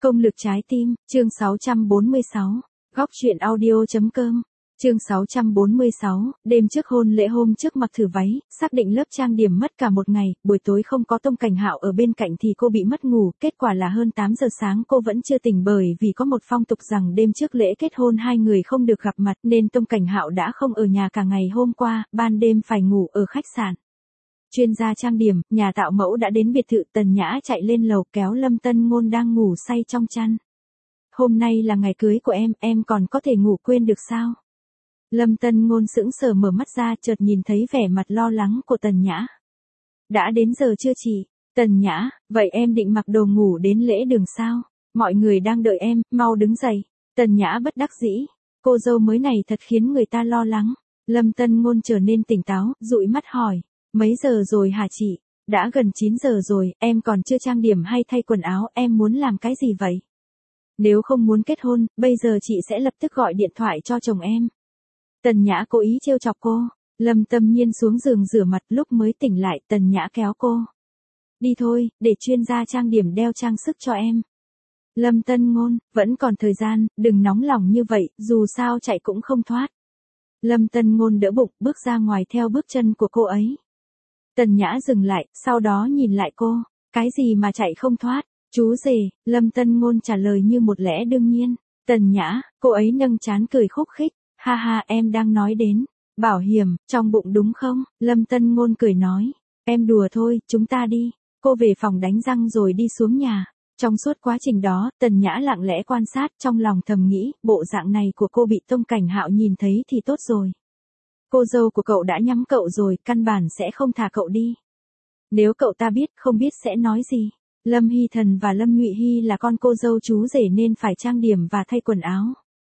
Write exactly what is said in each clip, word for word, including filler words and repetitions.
Công lực trái tim, chương sáu trăm bốn mươi sáu, góc truyện audio.com, chương sáu trăm bốn mươi sáu, đêm trước hôn lễ hôm trước mặc thử váy, xác định lớp trang điểm mất cả một ngày, buổi tối không có Tông Cảnh Hạo ở bên cạnh thì cô bị mất ngủ, kết quả là hơn tám giờ sáng cô vẫn chưa tỉnh bởi vì có một phong tục rằng đêm trước lễ kết hôn hai người không được gặp mặt nên Tông Cảnh Hạo đã không ở nhà cả ngày hôm qua, ban đêm phải ngủ ở khách sạn. Chuyên gia trang điểm, nhà tạo mẫu đã đến biệt thự. Tần Nhã chạy lên lầu kéo Lâm Tân Ngôn đang ngủ say trong chăn. Hôm nay là ngày cưới của em, em còn có thể ngủ quên được sao? Lâm Tân Ngôn sững sờ mở mắt ra chợt nhìn thấy vẻ mặt lo lắng của Tần Nhã. Đã đến giờ chưa chị? Tần Nhã, vậy em định mặc đồ ngủ đến lễ đường sao? Mọi người đang đợi em, mau đứng dậy. Tần Nhã bất đắc dĩ. Cô dâu mới này thật khiến người ta lo lắng. Lâm Tân Ngôn trở nên tỉnh táo, dụi mắt hỏi. Mấy giờ rồi hả chị? Đã gần chín giờ rồi, em còn chưa trang điểm hay thay quần áo, em muốn làm cái gì vậy? Nếu không muốn kết hôn, bây giờ chị sẽ lập tức gọi điện thoại cho chồng em. Tần Nhã cố ý trêu chọc cô. Lâm Tâm Nhiên xuống giường rửa mặt, lúc mới tỉnh lại, Tần Nhã kéo cô. Đi thôi, để chuyên gia trang điểm đeo trang sức cho em. Lâm Tân Ngôn, vẫn còn thời gian, đừng nóng lòng như vậy, dù sao chạy cũng không thoát. Lâm Tân Ngôn đỡ bụng, bước ra ngoài theo bước chân của cô ấy. Tần Nhã dừng lại, sau đó nhìn lại cô. Cái gì mà chạy không thoát? Chú rể, Lâm Tân Ngôn trả lời như một lẽ đương nhiên. Tần Nhã, cô ấy nâng trán cười khúc khích. Ha ha, em đang nói đến bảo hiểm, trong bụng đúng không? Lâm Tân Ngôn cười nói. Em đùa thôi, chúng ta đi. Cô về phòng đánh răng rồi đi xuống nhà. Trong suốt quá trình đó, Tần Nhã lặng lẽ quan sát, trong lòng thầm nghĩ, bộ dạng này của cô bị Tông Cảnh Hạo nhìn thấy thì tốt rồi. Cô dâu của cậu đã nhắm cậu rồi, căn bản sẽ không thả cậu đi. Nếu cậu ta biết, không biết sẽ nói gì. Lâm Hy Thần và Lâm Nhụy Hy là con cô dâu chú rể nên phải trang điểm và thay quần áo.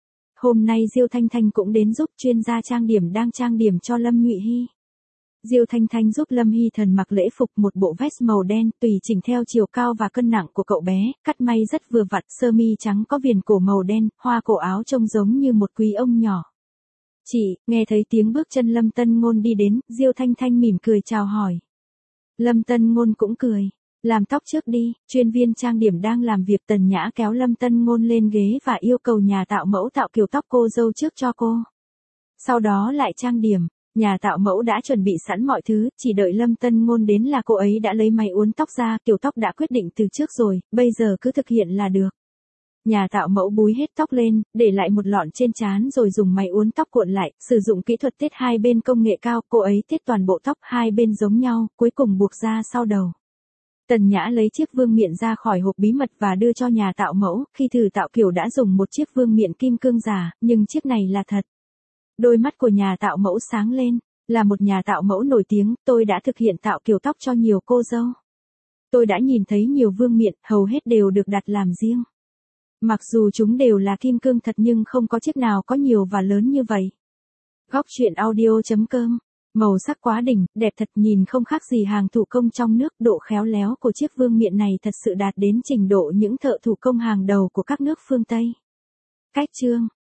Hôm nay Diêu Thanh Thanh cũng đến giúp, chuyên gia trang điểm đang trang điểm cho Lâm Nhụy Hy. Diêu Thanh Thanh giúp Lâm Hy Thần mặc lễ phục, một bộ vest màu đen tùy chỉnh theo chiều cao và cân nặng của cậu bé, cắt may rất vừa vặn, sơ mi trắng có viền cổ màu đen, hoa cổ áo trông giống như một quý ông nhỏ. Chị, nghe thấy tiếng bước chân Lâm Tân Ngôn đi đến, Diêu Thanh Thanh mỉm cười chào hỏi. Lâm Tân Ngôn cũng cười. Làm tóc trước đi, chuyên viên trang điểm đang làm việc. Tần Nhã kéo Lâm Tân Ngôn lên ghế và yêu cầu nhà tạo mẫu tạo kiểu tóc cô dâu trước cho cô. Sau đó lại trang điểm. Nhà tạo mẫu đã chuẩn bị sẵn mọi thứ, chỉ đợi Lâm Tân Ngôn đến là cô ấy đã lấy máy uốn tóc ra, kiểu tóc đã quyết định từ trước rồi, bây giờ cứ thực hiện là được. Nhà tạo mẫu búi hết tóc lên, để lại một lọn trên trán rồi dùng máy uốn tóc cuộn lại, sử dụng kỹ thuật tết hai bên công nghệ cao, cô ấy tết toàn bộ tóc hai bên giống nhau, cuối cùng buộc ra sau đầu. Tần Nhã lấy chiếc vương miện ra khỏi hộp bí mật và đưa cho nhà tạo mẫu, khi thử tạo kiểu đã dùng một chiếc vương miện kim cương giả, nhưng chiếc này là thật. Đôi mắt của nhà tạo mẫu sáng lên, là một nhà tạo mẫu nổi tiếng, tôi đã thực hiện tạo kiểu tóc cho nhiều cô dâu. Tôi đã nhìn thấy nhiều vương miện, hầu hết đều được đặt làm riêng. Mặc dù chúng đều là kim cương thật nhưng không có chiếc nào có nhiều và lớn như vậy. Góc truyện audio.com, màu sắc quá đỉnh, đẹp thật, nhìn không khác gì hàng thủ công trong nước, độ khéo léo của chiếc vương miện này thật sự đạt đến trình độ những thợ thủ công hàng đầu của các nước phương Tây. Cách chương